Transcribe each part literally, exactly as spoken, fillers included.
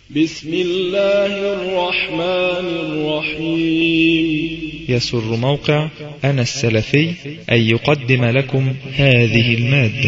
بسم الله الرحمن الرحيم. يسر موقع أنا السلفي أن يقدم لكم هذه المادة.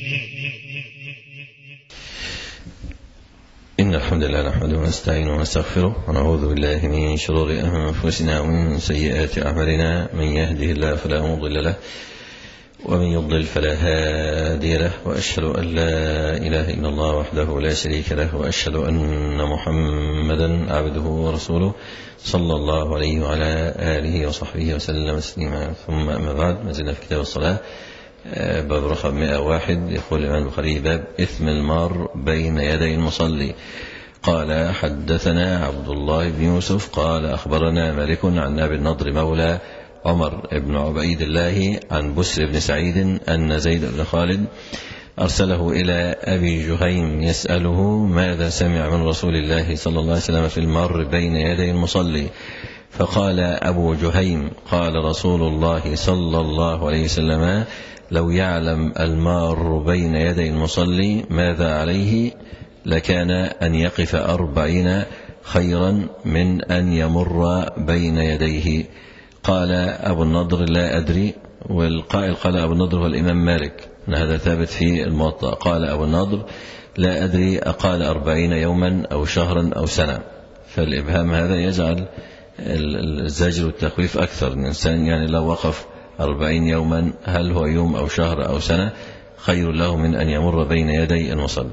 إن الحمد لله نحمده ونستعينه ونستغفره ونعوذ بالله من شرور أنفسنا ومن سيئات أعمالنا، من يهده الله فلا مضل له ومن يضلل فلا هادي له، وأشهد أن لا إله إلا الله وحده لا شريك له، وأشهد أن محمدا عبده ورسوله صلى الله عليه وعلى آله وصحبه وسلم تسليما. ثم أما بعد، ما زلنا في كتاب الصلاة، باب رقم مئة وواحد. يقول الإمام البخاري: باب إثم المار بين يدي المصلي. قال: حدثنا عبد الله بن يوسف قال: أخبرنا مالك عن أبي النضر مولى عمر بن عبيد الله عن بسر بن سعيد أن زيد بن خالد أرسله إلى أبي جهيم يسأله ماذا سمع من رسول الله صلى الله عليه وسلم في المار بين يدي المصلي، فقال أبو جهيم: قال رسول الله صلى الله عليه وسلم: لو يعلم المار بين يدي المصلي ماذا عليه لكان أن يقف أربعين خيرا من أن يمر بين يديه. قال أبو النضر: لا أدري. والقائل قال أبو النضر هو الإمام مالك، هذا ثابت في الموطأ. قال أبو النضر: لا أدري أقال أربعين يوما أو شهرا أو سنة. فالإبهام هذا يجعل الزجر والتخويف أكثر. الإنسان يعني لو وقف أربعين يوما، هل هو يوم أو شهر أو سنة، خير له من أن يمر بين يدي المصلي.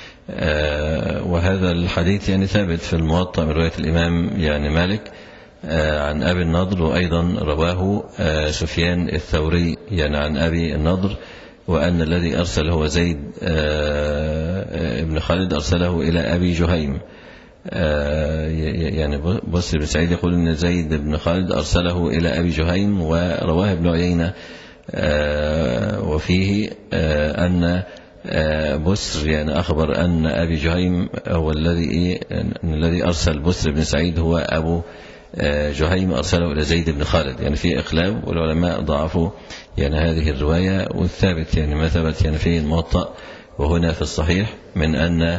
آه وهذا الحديث يعني ثابت في الموطأ من رواية الإمام يعني مالك آه عن أبي النضر، وأيضا رواه آه سفيان الثوري يعني عن أبي النضر، وأن الذي أرسل هو زيد آه ابن خالد أرسله إلى أبي جهيم. آه يعني بسر بن سعيد يقول أن زيد بن خالد أرسله إلى أبي جهيم، ورواه ابن عيينة آه وفيه آه أن بسر يعني أخبر أن أبي جهيم هو الذي الذي أرسل بسر بن سعيد هو أبو جهيم أرسله إلى زيد بن خالد، يعني في إقلاب، والعلماء ضعفوا يعني هذه الرواية. والثابت يعني ما ثبت يعني في الموطأ وهنا في الصحيح من أن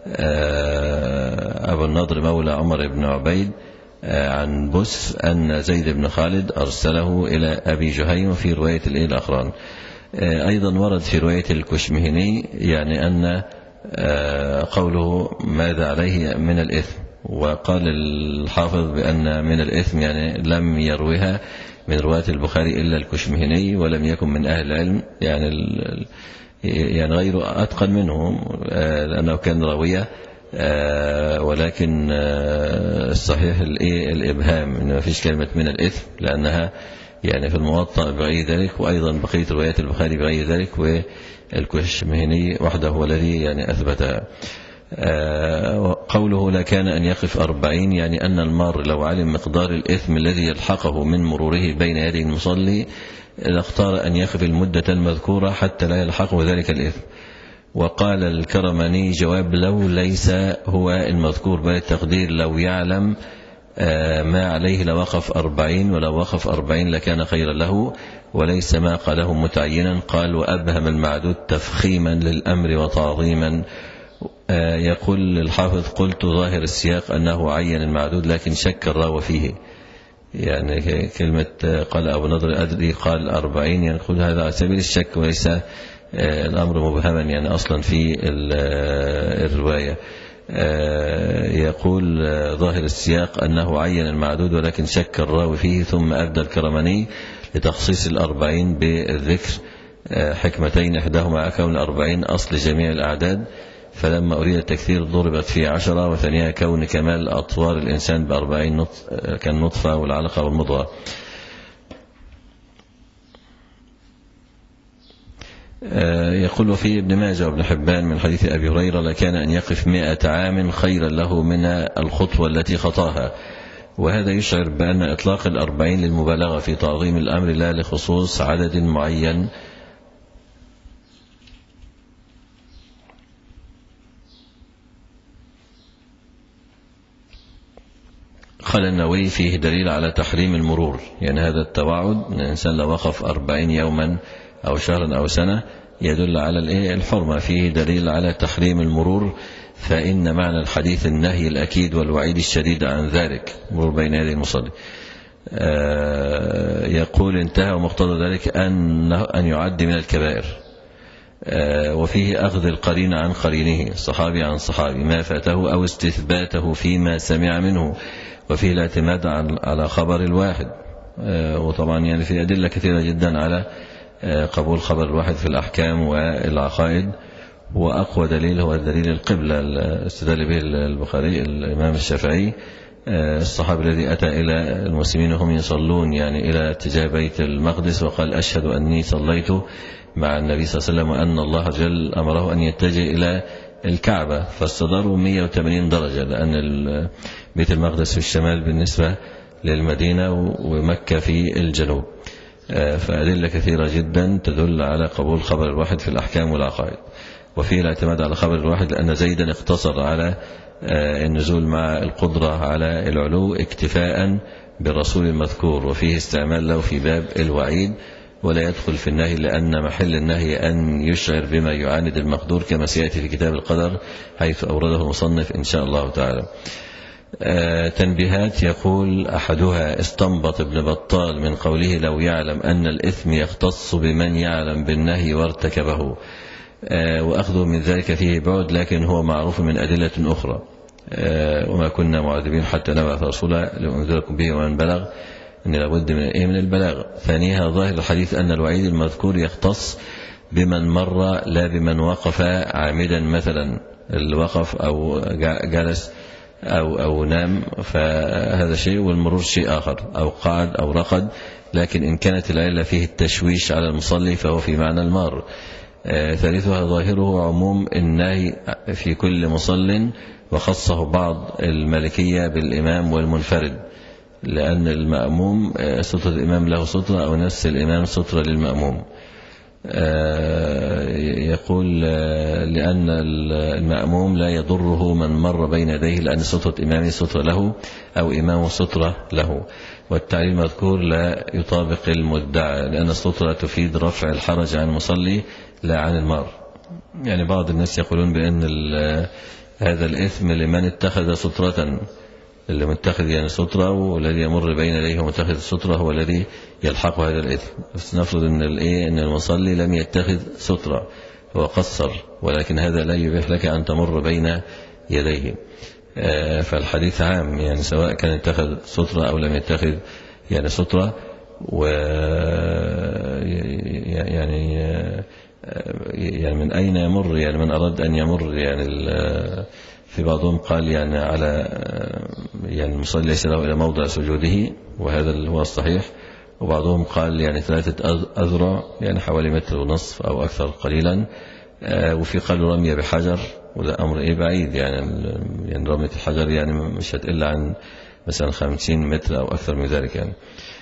أبو النضر مولى عمر بن عبيد عن بس أن زيد بن خالد أرسله إلى أبي جهيم في رواية الأخران. أيضا ورد في رواية الكشمهني يعني أن قوله ماذا عليه من الإثم، وقال الحافظ بأن من الإثم يعني لم يروها من رواية البخاري إلا الكشمهني، ولم يكن من أهل العلم يعني يعني غير أتقن منهم لأنه كان راوية، ولكن الصحيح الإبهام إنه ما فيش كلمة من الإثم، لأنها يعني في الموطأ بغير ذلك، وأيضا بقية روايات البخاري بغير ذلك، والكشمهني وحده هو الذي يعني أثبتها. قوله لكان أن يقف أربعين يعني أن المار لو علم مقدار الإثم الذي يلحقه من مروره بين يدي المصلي لاختار أن يقف المدة المذكورة حتى لا يلحقه ذلك الإثم. وقال الكرماني: جواب لو ليس هو المذكور، بل التقدير لو يعلم ما عليه لوقف أربعين، ولو وقف أربعين لكان خيرا له، وليس ما قاله متعينا. قال: وأبهم المعدود تفخيما للأمر وتعظيما. يقول الحافظ: قلت ظاهر السياق أنه عين المعدود، لكن شك الراوي فيه. يعني كلمة قال أبو نضر أدري قال أربعين، يعني يقول هذا على سبيل الشك وليس الأمر مبهما يعني أصلا في الرواية. يقول ظاهر السياق أنه عين المعدود ولكن شك الراوي فيه. ثم أبدى الكرماني لتخصيص الأربعين بالذكر حكمتين: إحداهما كون الأربعين أصل جميع الأعداد، فلما أريد التكثير ضربت فيه عشرة، وثانيها كون كمال أطوار الإنسان بأربعين كالنطفة والعلقة والمضغة. يقول في ابن ماجه وابن حبان من حديث أبي هريرة: لكان أن يقف مئة عام خيرا له من الخطوة التي خطاها. وهذا يشعر بأن إطلاق الأربعين للمبالغة في تعظيم الأمر لا لخصوص عدد معين. قال النووي: فيه دليل على تحريم المرور، يعني هذا التوعد أن الإنسان لو وقف أربعين يوما أو شهرا أو سنة يدل على الحرمة، فيه دليل على تحريم المرور فإن معنى الحديث النهي الأكيد والوعيد الشديد عن ذلك مرور بين يدي المصلي. يقول انتهى ومقتضى ذلك أن أن يعد من الكبائر، وفيه أخذ القرين عن قرينه، الصحابي عن صحابي، ما فاته أو استثباته فيما سمع منه، وفيه الاعتماد على خبر الواحد. وطبعا يعني في أدلة كثيرة جدا على قبول خبر الواحد في الأحكام والعقائد، وأقوى دليل هو دليل القبلة استدل به البخاري الإمام الشافعي، الصحابي الذي أتى إلى المسلمين وهم يصلون يعني إلى اتجاه بيت المقدس وقال أشهد أني صليت مع النبي صلى الله عليه وسلم وأن الله جل أمره أن يتجه إلى الكعبة، فاستداروا مئة وثمانين درجة، لأن بيت المقدس في الشمال بالنسبة للمدينة ومكة في الجنوب. فأدلة كثيرة جدا تدل على قبول خبر الواحد في الأحكام والعقائد، وفيه الاعتماد على خبر الواحد لأن زيدا اقتصر على النزول مع القدرة على العلو اكتفاء بالرسول المذكور، وفيه استعمال له في باب الوعيد ولا يدخل في النهي، لأن محل النهي أن يشعر بما يعاند المقدور كما سيأتي في كتاب القدر حيث أورده المصنف إن شاء الله تعالى. آه تنبيهات. يقول أحدها استنبط ابن بطال من قوله لو يعلم أن الإثم يختص بمن يعلم بالنهي وارتكبه، آه وأخذه من ذلك فيه بعد، لكن هو معروف من أدلة أخرى. آه وما كنا معذبين حتى نبعث رسولا لأنذركم به ومن بلغ، أن لابد من من البلاغ. ثانيها ظاهر الحديث أن الوعيد المذكور يختص بمن مر لا بمن وقف عامدا، مثلا الوقف أو جلس أو, أو نام فهذا شيء، والمرور شيء آخر، أو قعد أو رقد، لكن إن كانت العلة فيه التشويش على المصلي فهو في معنى المار. آه ثالثها ظاهره عموم النهي في كل مصل، وخصه بعض المالكية بالإمام والمنفرد، لأن المأموم سترة الإمام له سترة، أو نفس الإمام سترة للمأموم. يقول لأن المأموم لا يضره من مر بين يديه، لأن سترة إمامه سترة له أو إمامه سترة له. والتعليل المذكور لا يطابق المدعى، لأن السترة تفيد رفع الحرج عن المصلي لا عن المار. يعني بعض الناس يقولون بأن هذا الإثم لمن اتخذ سترة، اللي متخذ يعني سترة، والذي يمر بين يديه ومتخذ السترة هو الذي يلحق هذا الإثم. بس نفرض ان الايه ان المصلي لم يتخذ سترة، هو قصر، ولكن هذا لا يبيح لك ان تمر بين يديه. فالحديث عام، يعني سواء كان اتخذ سترة او لم يتخذ يعني سترة. و يعني يعني من اين يمر، يعني من اراد ان يمر، يعني في بعضهم قال يعني على يعني المصلي ليس له إلى موضع سجوده، وهذا اللي هو الصحيح. وبعضهم قال يعني ثلاثة أذرع، يعني حوالي متر ونصف أو أكثر قليلا. وفي قالوا رمية بحجر، وده أمر إيه بعيد، يعني يعني رمية الحجر يعني مش هتقل عن مثلا خمسين متر أو أكثر من ذلك يعني.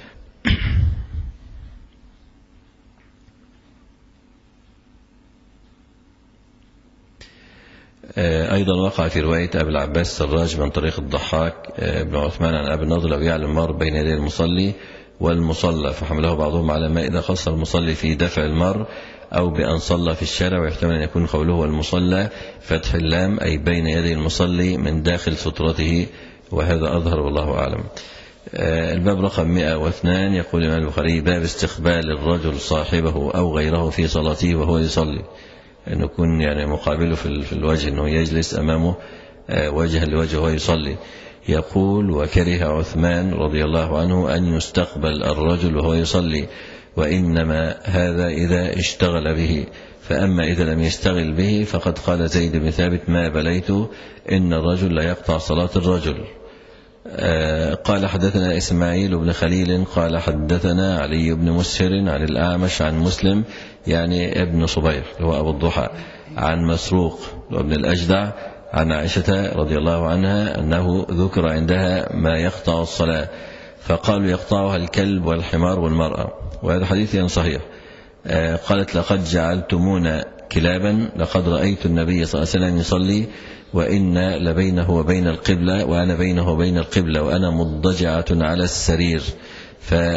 أيضا وقع في رواية أبي العباس السراج من طريق الضحاك بن عثمان عن أبي النضر لو يعلم مر بين يدي المصلي والمصلى، فحمله بعضهم على ما إذا خص المصلي في دفع المر أو بأن صلى في الشارع، ويحتمل أن يكون قوله والمصلى فتح اللام أي بين يدي المصلي من داخل سترته، وهذا أظهر والله أعلم. الباب رقم مئة واثنين. يقول الإمام البخاري باب استقبال الرجل صاحبه أو غيره في صلاته وهو يصلي، أن يكون يعني مقابله في الوجه، أنه يجلس أمامه وجها لوجه وهو يصلي. يقول وكره عثمان رضي الله عنه أن يستقبل الرجل وهو يصلي، وإنما هذا إذا اشتغل به، فأما إذا لم يشتغل به فقد قال زيد بن ثابت ما بليت إن الرجل لا يقطع صلاة الرجل. قال حدثنا إسماعيل بن خليل قال حدثنا علي بن مسهر عن الأعمش عن مسلم يعني ابن صبيح هو أبو الضحى عن مسروق وابن الأجدع عن عائشة رضي الله عنها أنه ذكر عندها ما يقطع الصلاة، فقالوا يقطعها الكلب والحمار والمرأة، وهذا حديث صحيح. قالت لقد جعلتمونا كلابا، لقد رأيت النبي صلى الله عليه وسلم يصلي وإن لبينه وبين القبلة وأنا بينه وبين القبلة وأنا مضجعة على السرير،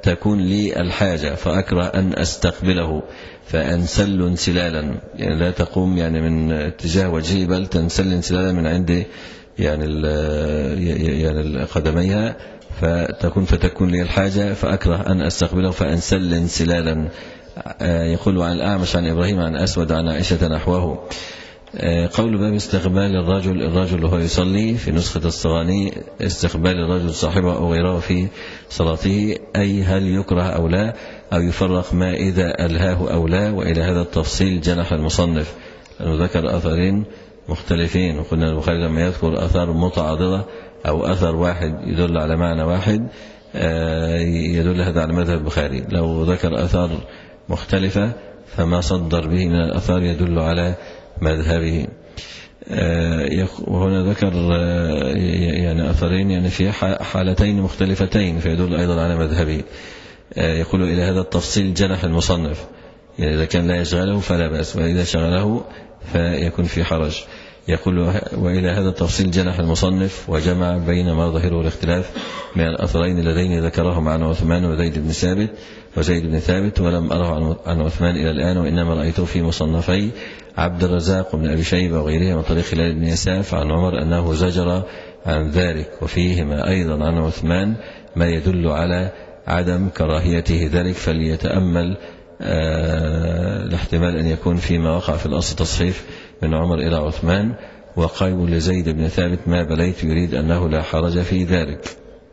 فتكون لي الحاجة فأكره أن أستقبله فأنسل انسلالا، يعني لا تقوم يعني من اتجاه وجهي بل تنسل انسلالا من عند يعني يعني قدميها، فتكون فتكون لي الحاجة فأكره أن أستقبله فأنسل انسلالا. يقول عن الأعمش عن إبراهيم عن أسود عن عائشة نحوه. قول باب استقبال الرجل الرجل وهو يصلي في نسخة الصغاني استقبال الرجل صاحبه أو غيره في صلاته، أي هل يكره أو لا، أو يفرق ما إذا ألهاه أو لا. وإلى هذا التفصيل جنح المصنف أنه ذكر أثرين مختلفين، وقلنا البخاري لما يذكر أثر متعاضدة أو أثر واحد يدل على معنى واحد يدل هذا على مذهب البخاري، لو ذكر أثر مختلفة فما صدر به من الأثار يدل على مذهبه. وهنا ذكر يعني أثرين يعني في حالتين مختلفتين فيدل أيضا على مذهبه. يقول إلى هذا التفصيل جنح المصنف، يعني إذا كان لا يشغله فلا بأس، وإذا شغله فيكون في حرج. يقول وإلى هذا التفصيل جنح المصنف وجمع بين ما ظهره الاختلاف من الأثرين اللذين ذكرهم عن عثمان وزيد بن ثابت وزيد بن ثابت، ولم أره عن عثمان إلى الآن، وإنما رأيته في مصنفي عبد الرزاق بن أبي شيبة وغيرها من طريق خلال بن يساف عن عمر أنه زجر عن ذلك، وفيهما أيضا عن عثمان ما يدل على عدم كراهيته ذلك، فليتأمل آه الاحتمال أن يكون فيما وقع في الأصل تصحيف من عمر إلى عثمان. وقول لزيد بن ثابت ما بليت يريد أنه لا حرج في ذلك.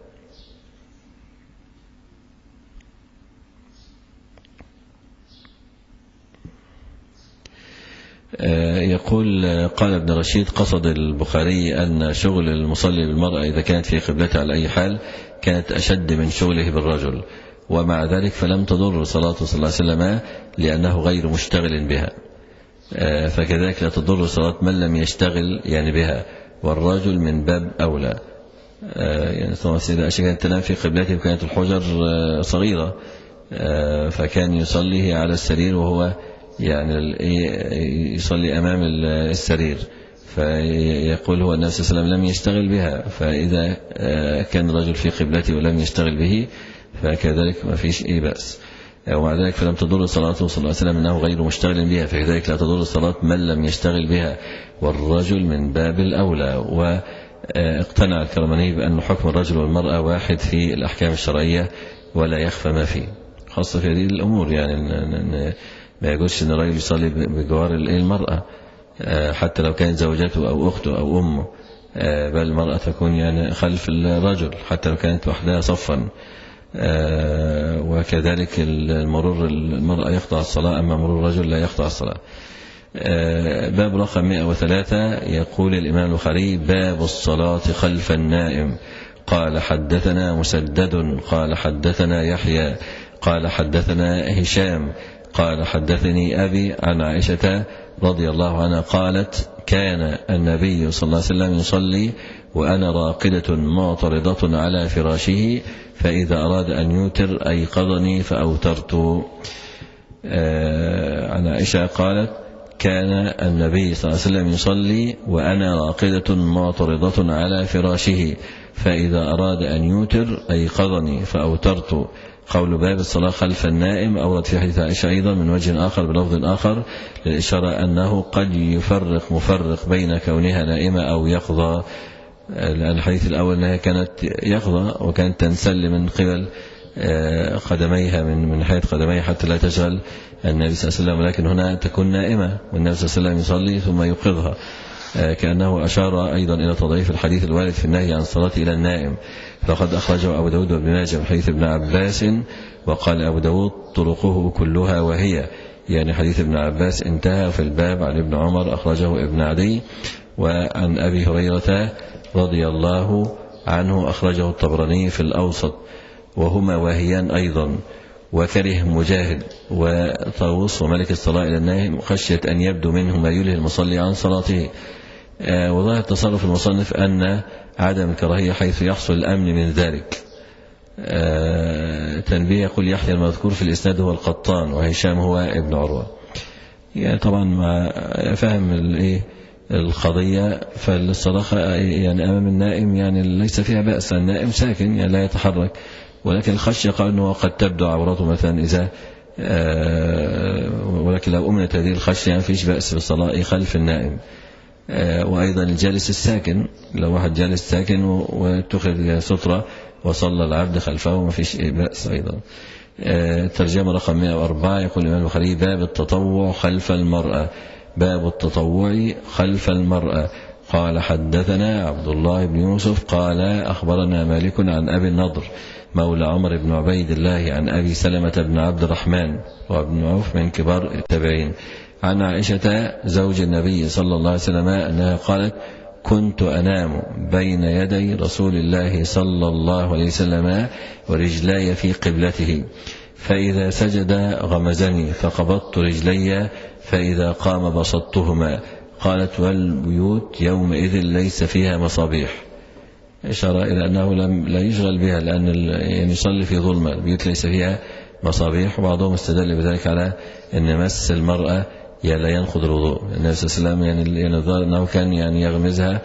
يقول قال ابن رشيد قصد البخاري أن شغل المصلي بالمرأة إذا كانت في قبلتها على أي حال كانت أشد من شغله بالرجل، ومع ذلك فلم تضر صلاته صلى الله عليه وسلم لأنه غير مشتغل بها، فكذلك لا تضر صلاة من لم يشتغل يعني بها، والرجل من باب أولى. يعني طبعا السيدة عائشة كانت تنام في قبلته وكانت الحجر صغيرة، فكان يصلي على السرير وهو يعني يصلي أمام السرير، فيقول هو النبي صلى الله عليه وسلم لم يشتغل بها، فإذا كان الرجل في قبلته ولم يشتغل به فكذلك ما فيش أي بأس. ومع ذلك فلم تضر صلاته صلى الله عليه وسلم أنه غير مشتغل بها، فكذلك لا تضر صلاة من لم يشتغل بها، والرجل من باب الأولى. واقتنع الكرماني بأن حكم الرجل والمرأة واحد في الأحكام الشرعية ولا يخفى ما فيه، خاصة في هذه الأمور، يعني ما يقولش أن الرجل يصلي بجوار المرأة حتى لو كانت زوجته أو أخته أو أمه، بل المرأة تكون يعني خلف الرجل حتى لو كانت وحدها صفا. وكذلك المرور المرأة يقطع الصلاة، أما مرور الرجل لا يقطع الصلاة. باب رقم مئة وثلاثة يقول الإمام البخاري باب الصلاة خلف النائم. قال حدثنا مسدد قال حدثنا يحيى قال حدثنا هشام قال حدثني أبي عن عائشة رضي الله عنها قالت كان النبي صلى الله عليه وسلم يصلي وأنا راقدة معترضة على فراشه، فإذا أراد أن يوتر أيقظني فأوترت. عن عائشة قالت كان النبي صلى الله عليه وسلم يصلي وأنا راقدة معترضة على فراشه، فإذا أراد أن يوتر أيقظني فأوترت. قول باب الصلاة خلف النائم أورد في حديث عائشة أيضا من وجه آخر بلفظ آخر للإشارة أنه قد يفرق مفرق بين كونها نائمة أو يقظة، لأن الحديث الأول أنها كانت يقظة وكانت تنسل من قبل قدميها من من حيث قدميها حتى لا تشغل النبي صلى الله عليه وسلم، ولكن هنا تكون نائمة والنبي صلى الله عليه وسلم يصلي ثم يوقظها، كأنه أشار أيضا إلى تضعيف الحديث الوارد في النهي عن الصلاة إلى النائم. فقد أخرجه أبو داود وابن ماجه من حديث ابن عباس، وقال أبو داود طرقه كلها وهي، يعني حديث ابن عباس انتهى في الباب. عن ابن عمر أخرجه ابن عدي، وعن أبي هريرة رضي الله عنه أخرجه الطبراني في الأوسط، وهما واهيان أيضا. وكره مجاهد وطاووس وملك الصلاة إلى النائم خشية أن يبدو منه ما يلهي المصلي عن صلاته. وظاهر تصرف المصنف أن عدم الكراهية حيث يحصل الأمن من ذلك. تنبيه يقول يحيى المذكور في الإسناد هو القطان وهشام هو ابن عروة. يعني طبعا ما فهم الايه القضية، فالصلاة يعني أمام النائم يعني ليس فيها بأس، النائم ساكن يعني لا يتحرك ولكن الخشية قال أنه قد تبدو عورته مثلا إذا ولكن لو أمنت هذه الخشية يعني فيش بأس بالصلاة خلف النائم. وأيضا الجالس الساكن، لو واحد جالس ساكن واتخذ سترة وصلى العبد خلفه ما فيش بأس أيضا. ترجمة رقم مئة وأربعة يقول الإمام البخاري: باب التطوع خلف المرأة. باب التطوع خلف المرأة. قال: حدثنا عبد الله بن يوسف قال: أخبرنا مالك عن أبي النضر مولى عمر بن عبيد الله عن أبي سلمة بن عبد الرحمن وابن عوف من كبار التابعين عن عائشة زوج النبي صلى الله عليه وسلم أنها قالت: كنت أنام بين يدي رسول الله صلى الله عليه وسلم ورجلاي في قبلته، فإذا سجد غمزني فقبضت رجلي، فإذا قام بسطتهما. قالت: والبيوت يومئذ ليس فيها مصابيح، إشارة إلى أنه لم لا يشغل بها، لأن يعني يصلي في ظلمة، البيوت ليس فيها مصابيح. وبعضهم استدل بذلك على أن مس المرأة لا ينقض الوضوء. النبي صلى الله عليه وسلم يعني الظاهر أنه كان يعني يغمزها،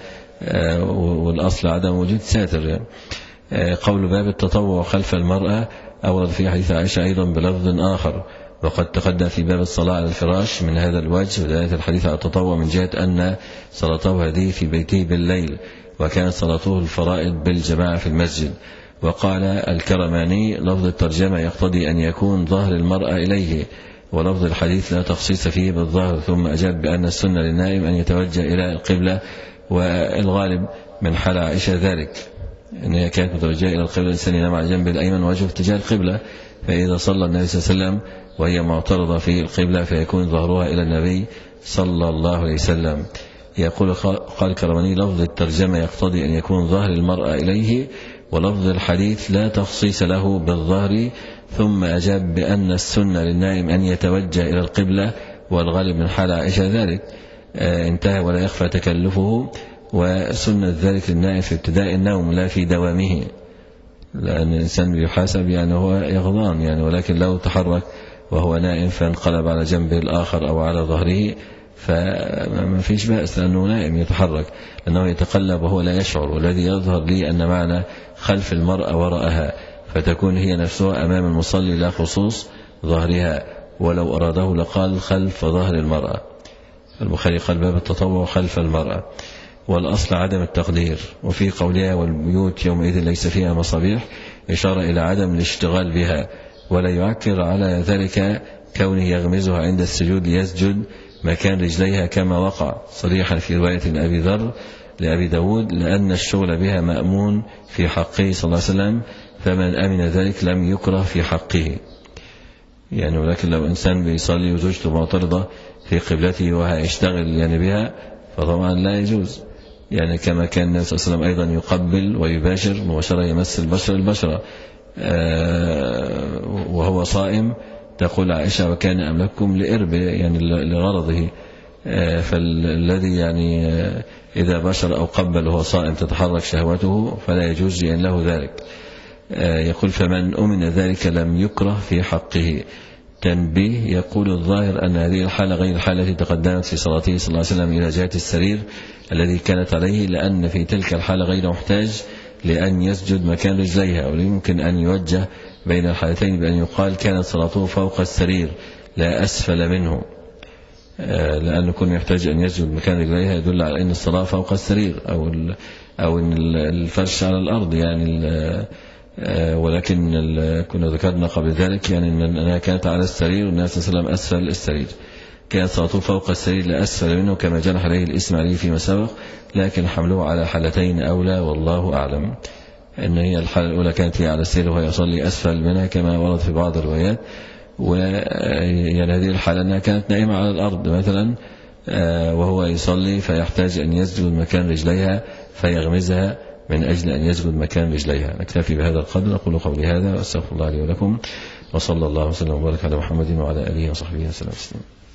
والأصل عدم وجود ساتر يعني. قول باب التطوع خلف المرأة أورد في حديث عائشة أيضا بلفظ آخر، وقد تقدم في باب الصلاة على الفراش من هذا الوجه، ودلالة الحديث على التطوع من جهة أن صلاته هذه في بيته بالليل، وكانت صلاته الفرائض بالجماعة في المسجد. وقال الكرماني: لفظ الترجمة يقتضي أن يكون ظهر المرأة إليه، ولفظ الحديث لا تخصيص فيه بالظهر. ثم أجاب بأن السنة للنائم أن يتوجه إلى القبلة، والغالب من حال عائشة ذلك أن هي كانت متوجهة إلى القبلة، الإنسان ينام على الجنب الأيمن وجهه اتجاه القبلة، فإذا صلى النبي صلى الله عليه وسلم وهي معترضة في القبلة فيكون ظهرها إلى النبي صلى الله عليه وسلم. يقول قال الكرماني: لفظ الترجمة يقتضي أن يكون ظهر المرأة إليه، ولفظ الحديث لا تخصيص له بالظهر. ثم أجاب بأن السنة للنائم أن يتوجه إلى القبلة، والغالب من حال عائشة ذلك. آه انتهى ولا يخفى تكلفه، وسنة ذلك للنائم في ابتداء النوم لا في دوامه، لأن الإنسان يحاسب يعني هو يغضان يعني، ولكن لو تحرك وهو نائم فانقلب على جنبه الآخر أو على ظهره فما فيش بأس، لأنه نائم يتحرك، لأنه يتقلب وهو لا يشعر. والذي يظهر لي أن معنى خلف المرأة وراءها، فتكون هي نفسها أمام المصلي لا خصوص ظهرها، ولو أراده لقال خلف ظهر المرأة. البخاري قال: باب التطوع خلف المرأة. والأصل عدم التقدير. وفي قولها: والبيوت يومئذ ليس فيها مصابيح، إشارة إلى عدم الاشتغال بها، ولا يعكر على ذلك كونه يغمزها عند السجود ليسجد مكان رجليها كما وقع صريحا في رواية أبي ذر لأبي داود، لأن الشغل بها مأمون في حقه صلى الله عليه وسلم، فمن أمن ذلك لم يكره في حقه يعني. ولكن لو إنسان بيصلي وزوجته معترضة في قبلته وهيشتغل يعني بها، فطبعا لا يجوز يعني، كما كان النبي صلى الله عليه وسلم أيضا يقبل ويباشر مباشرة، يمس البشرة البشرة وهو صائم. تقول عائشة: وكان أملككم لإرب يعني لغرضه، فالذي يعني إذا بشر أو قبل وهو صائم تتحرك شهوته فلا يجوز لأن له ذلك. يقول: فمن أمن ذلك لم يكره في حقه. تنبيه: يقول الظاهر أن هذه الحالة غير الحالة التي تقدمت في صلاته صلى الله عليه وسلم إلى جهة السرير الذي كانت عليه، لأن في تلك الحالة غير محتاج لأن يسجد مكان رجليها، ويمكن أن يوجه بين الحالتين بأن يقال كانت صلاته فوق السرير لا أسفل منه، لأنه كن يحتاج أن يسجد مكان رجليها يدل على أن الصلاة فوق السرير أو أو أن الفرش على الأرض يعني. ولكن كنا ذكرنا قبل ذلك يعني أنها كانت على السرير والنبي صلى الله عليه وسلم أسفل السرير، كانت صلاته فوق السرير لا أسفل منه كما جنح عليه الإسماعيلي فيما سبق، لكن حمله على حالتين أولى والله أعلم. أن هي الحالة الأولى كانت هي على السرير وهو يصلي أسفل منها كما ورد في بعض الروايات، ويعني هذه الحالة أنها كانت نائمة على الأرض مثلا وهو يصلي فيحتاج أن يسجد مكان رجليها فيغمزها من أجل أن يسجد مكان رجليها. نكتفي بهذا القدر. أقول قولي هذا وأستغفر الله لي ولكم، وصلى الله وسلم وبارك على محمد وعلى آله وصحبه وسلم.